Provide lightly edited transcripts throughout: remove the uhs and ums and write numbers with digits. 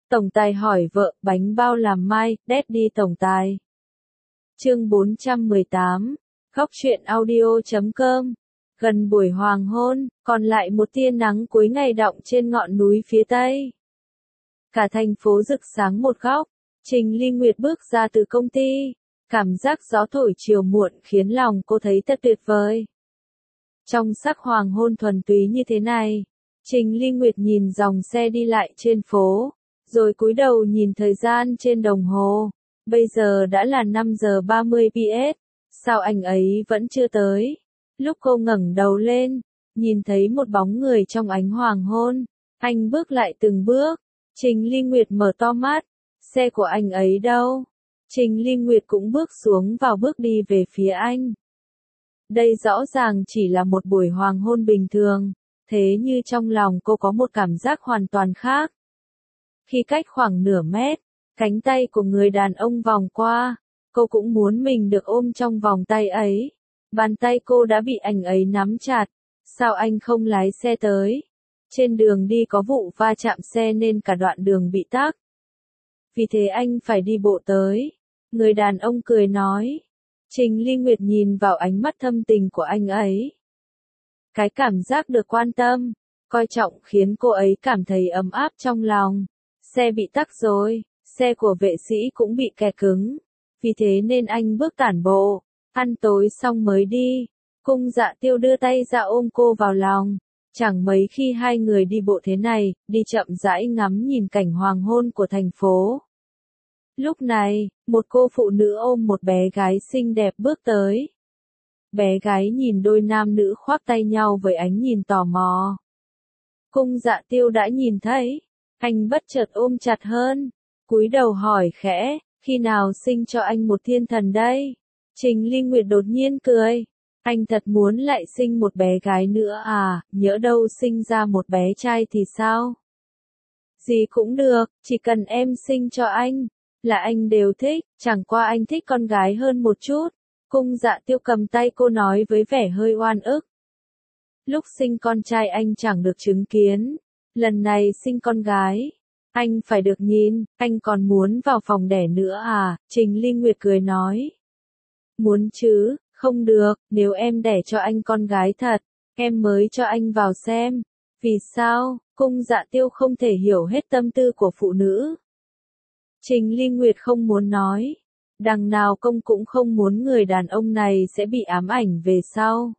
Tổng tài hỏi vợ, bánh bao làm mai, Daddy tổng tài. Chương 418, Góc truyện audio.com. Gần buổi hoàng hôn, còn lại một tia nắng cuối ngày đọng trên ngọn núi phía tây. Cả thành phố rực sáng một góc. Trình Ly Nguyệt bước ra từ công ty. Cảm giác gió thổi chiều muộn khiến lòng cô thấy thật tuyệt vời. Trong sắc hoàng hôn thuần túy như thế này, Trình Ly Nguyệt nhìn dòng xe đi lại trên phố, rồi cúi đầu nhìn thời gian trên đồng hồ. Bây giờ đã là 5 giờ 30 PS. Sao anh ấy vẫn chưa tới? Lúc cô ngẩng đầu lên, nhìn thấy một bóng người trong ánh hoàng hôn. Anh bước lại từng bước. Trình Ly Nguyệt mở to mắt. Xe của anh ấy đâu? Trình Ly Nguyệt cũng bước xuống vào bước đi về phía anh. Đây rõ ràng chỉ là một buổi hoàng hôn bình thường, thế như trong lòng cô có một cảm giác hoàn toàn khác. Khi cách khoảng nửa mét, cánh tay của người đàn ông vòng qua, cô cũng muốn mình được ôm trong vòng tay ấy. Bàn tay cô đã bị anh ấy nắm chặt. Sao anh không lái xe tới? Trên đường đi có vụ va chạm xe nên cả đoạn đường bị tắc. Vì thế anh phải đi bộ tới. Người đàn ông cười nói. Trình Ly Nguyệt nhìn vào ánh mắt thâm tình của anh ấy. Cái cảm giác được quan tâm, coi trọng khiến cô ấy cảm thấy ấm áp trong lòng. Xe bị tắc rồi, xe của vệ sĩ cũng bị kẹt cứng. Vì thế nên anh bước tản bộ, ăn tối xong mới đi. Cung Dạ Tiêu đưa tay ra ôm cô vào lòng. Chẳng mấy khi hai người đi bộ thế này, đi chậm rãi ngắm nhìn cảnh hoàng hôn của thành phố. Lúc này, một cô phụ nữ ôm một bé gái xinh đẹp bước tới. Bé gái nhìn đôi nam nữ khoác tay nhau với ánh nhìn tò mò. Cung Dạ Tiêu đã nhìn thấy, anh bất chợt ôm chặt hơn, cúi đầu hỏi khẽ, khi nào sinh cho anh một thiên thần đây? Trình Ly Nguyệt đột nhiên cười, anh thật muốn lại sinh một bé gái nữa à, nhỡ đâu sinh ra một bé trai thì sao? Gì cũng được, chỉ cần em sinh cho anh, là anh đều thích, chẳng qua anh thích con gái hơn một chút. Cung Dạ Tiêu cầm tay cô nói với vẻ hơi oan ức. Lúc sinh con trai anh chẳng được chứng kiến, lần này sinh con gái, anh phải được nhìn, anh còn muốn vào phòng đẻ nữa à? Trình Ly Nguyệt cười nói. Muốn chứ, không được, nếu em đẻ cho anh con gái thật, em mới cho anh vào xem. Vì sao? Cung Dạ Tiêu không thể hiểu hết tâm tư của phụ nữ. Trình Ly Nguyệt không muốn nói. Đằng nào công cũng không muốn người đàn ông này sẽ bị ám ảnh về sau.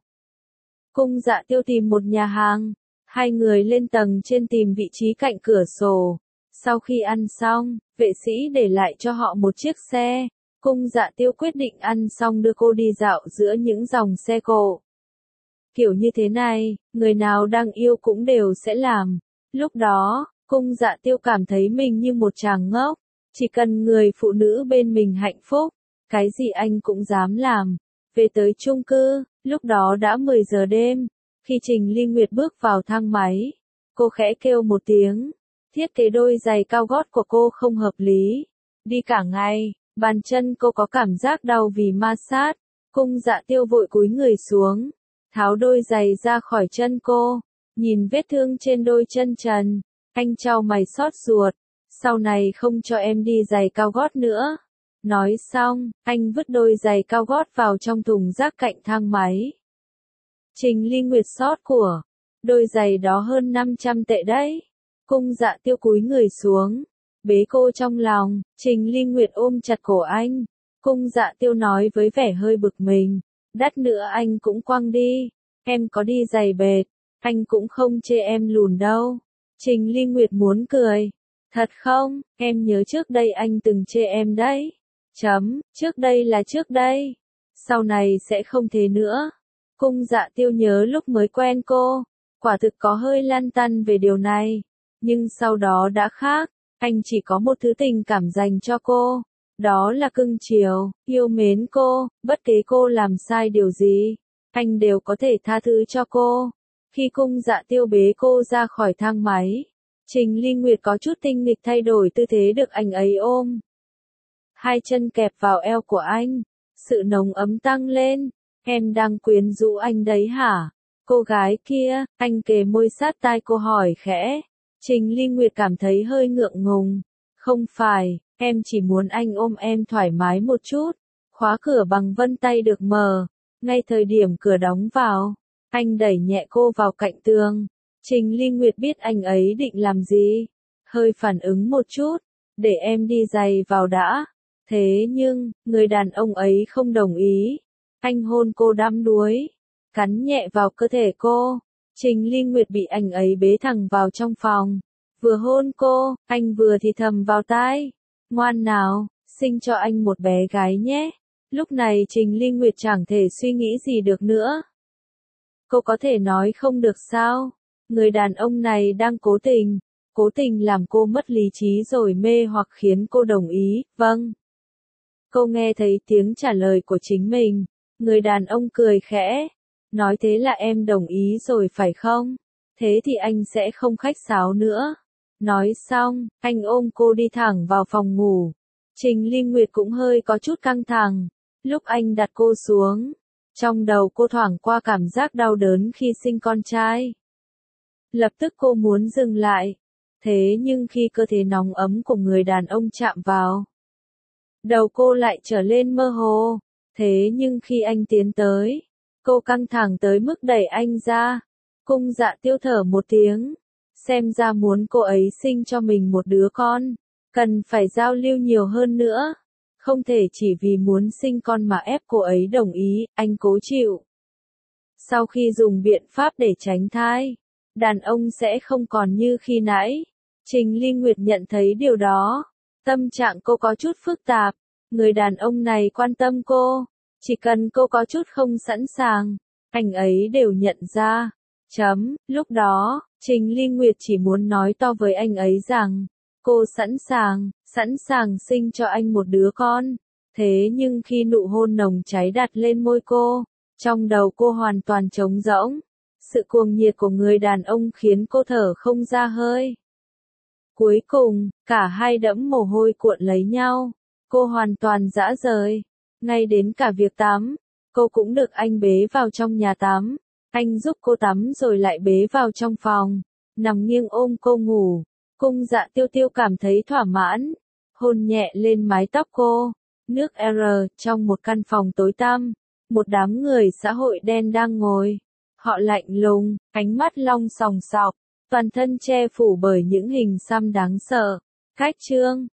Cung Dạ Tiêu tìm một nhà hàng. Hai người lên tầng trên tìm vị trí cạnh cửa sổ. Sau khi ăn xong, vệ sĩ để lại cho họ một chiếc xe. Cung Dạ Tiêu quyết định ăn xong đưa cô đi dạo giữa những dòng xe cộ. Kiểu như thế này, người nào đang yêu cũng đều sẽ làm. Lúc đó, Cung Dạ Tiêu cảm thấy mình như một chàng ngốc. Chỉ cần người phụ nữ bên mình hạnh phúc, cái gì anh cũng dám làm. Về tới chung cư, lúc đó đã 10 giờ đêm. Khi Trình Ly Nguyệt bước vào thang máy, cô khẽ kêu một tiếng. Thiết kế đôi giày cao gót của cô không hợp lý. Đi cả ngày, bàn chân cô có cảm giác đau vì ma sát. Cung Dạ Tiêu vội cúi người xuống, tháo đôi giày ra khỏi chân cô. Nhìn vết thương trên đôi chân trần, anh chau mày xót ruột. Sau này không cho em đi giày cao gót nữa. Nói xong, anh vứt đôi giày cao gót vào trong thùng rác cạnh thang máy. Trình Ly Nguyệt xót của. Đôi giày đó hơn 500 tệ đấy. Cung Dạ Tiêu cúi người xuống, bế cô trong lòng. Trình Ly Nguyệt ôm chặt cổ anh. Cung Dạ Tiêu nói với vẻ hơi bực mình. Đắt nữa anh cũng quăng đi. Em có đi giày bệt, anh cũng không chê em lùn đâu. Trình Ly Nguyệt muốn cười. Thật không, em nhớ trước đây anh từng chê em đấy. Trước đây là trước đây. Sau này sẽ không thế nữa. Cung Dạ Tiêu nhớ lúc mới quen cô, quả thực có hơi lăn tăn về điều này. Nhưng sau đó đã khác, anh chỉ có một thứ tình cảm dành cho cô. Đó là cưng chiều, yêu mến cô, bất kể cô làm sai điều gì, anh đều có thể tha thứ cho cô. Khi Cung Dạ Tiêu bế cô ra khỏi thang máy, Trình Ly Nguyệt có chút tinh nghịch thay đổi tư thế được anh ấy ôm. Hai chân kẹp vào eo của anh, sự nồng ấm tăng lên. Em đang quyến rũ anh đấy hả? Cô gái kia, anh kề môi sát tai cô hỏi khẽ. Trình Ly Nguyệt cảm thấy hơi ngượng ngùng. Không phải, em chỉ muốn anh ôm em thoải mái một chút. Khóa cửa bằng vân tay được mở. Ngay thời điểm cửa đóng vào, anh đẩy nhẹ cô vào cạnh tường. Trình Ly Nguyệt biết anh ấy định làm gì. Hơi phản ứng một chút, để em đi giày vào đã. Thế nhưng, người đàn ông ấy không đồng ý. Anh hôn cô đắm đuối, cắn nhẹ vào cơ thể cô. Trình Ly Nguyệt bị anh ấy bế thẳng vào trong phòng. Vừa hôn cô, anh vừa thì thầm vào tai. Ngoan nào, sinh cho anh một bé gái nhé. Lúc này Trình Ly Nguyệt chẳng thể suy nghĩ gì được nữa. Cô có thể nói không được sao? Người đàn ông này đang cố tình làm cô mất lý trí rồi mê hoặc khiến cô đồng ý, vâng. Cô nghe thấy tiếng trả lời của chính mình. Người đàn ông cười khẽ. Nói thế là em đồng ý rồi phải không? Thế thì anh sẽ không khách sáo nữa. Nói xong, anh ôm cô đi thẳng vào phòng ngủ. Trình Ly Nguyệt cũng hơi có chút căng thẳng. Lúc anh đặt cô xuống, trong đầu cô thoảng qua cảm giác đau đớn khi sinh con trai. Lập tức cô muốn dừng lại. Thế nhưng khi cơ thể nóng ấm của người đàn ông chạm vào, đầu cô lại trở lên mơ hồ. Thế nhưng khi anh tiến tới, cô căng thẳng tới mức đẩy anh ra. Cung Dạ Tiêu thở một tiếng. Xem ra muốn cô ấy sinh cho mình một đứa con, cần phải giao lưu nhiều hơn nữa. Không thể chỉ vì muốn sinh con mà ép cô ấy đồng ý, anh cố chịu. Sau khi dùng biện pháp để tránh thai, đàn ông sẽ không còn như khi nãy. Trình Ly Nguyệt nhận thấy điều đó. Tâm trạng cô có chút phức tạp. Người đàn ông này quan tâm cô. Chỉ cần cô có chút không sẵn sàng, anh ấy đều nhận ra. Lúc đó, Trình Ly Nguyệt chỉ muốn nói to với anh ấy rằng, cô sẵn sàng sinh cho anh một đứa con. Thế nhưng khi nụ hôn nồng cháy đặt lên môi cô, trong đầu cô hoàn toàn trống rỗng. Sự cuồng nhiệt của người đàn ông khiến cô thở không ra hơi. Cuối cùng, cả hai đẫm mồ hôi cuộn lấy nhau. Cô hoàn toàn rã rời. Ngay đến cả việc tắm, cô cũng được anh bế vào trong nhà tắm. Anh giúp cô tắm rồi lại bế vào trong phòng, nằm nghiêng ôm cô ngủ. Cung Dạ Tiêu Tiêu cảm thấy thỏa mãn, hôn nhẹ lên mái tóc cô. Nước R, trong một căn phòng tối tăm, một đám người xã hội đen đang ngồi. Họ lạnh lùng, ánh mắt long sòng sọc, toàn thân che phủ bởi những hình xăm đáng sợ. Khách trương,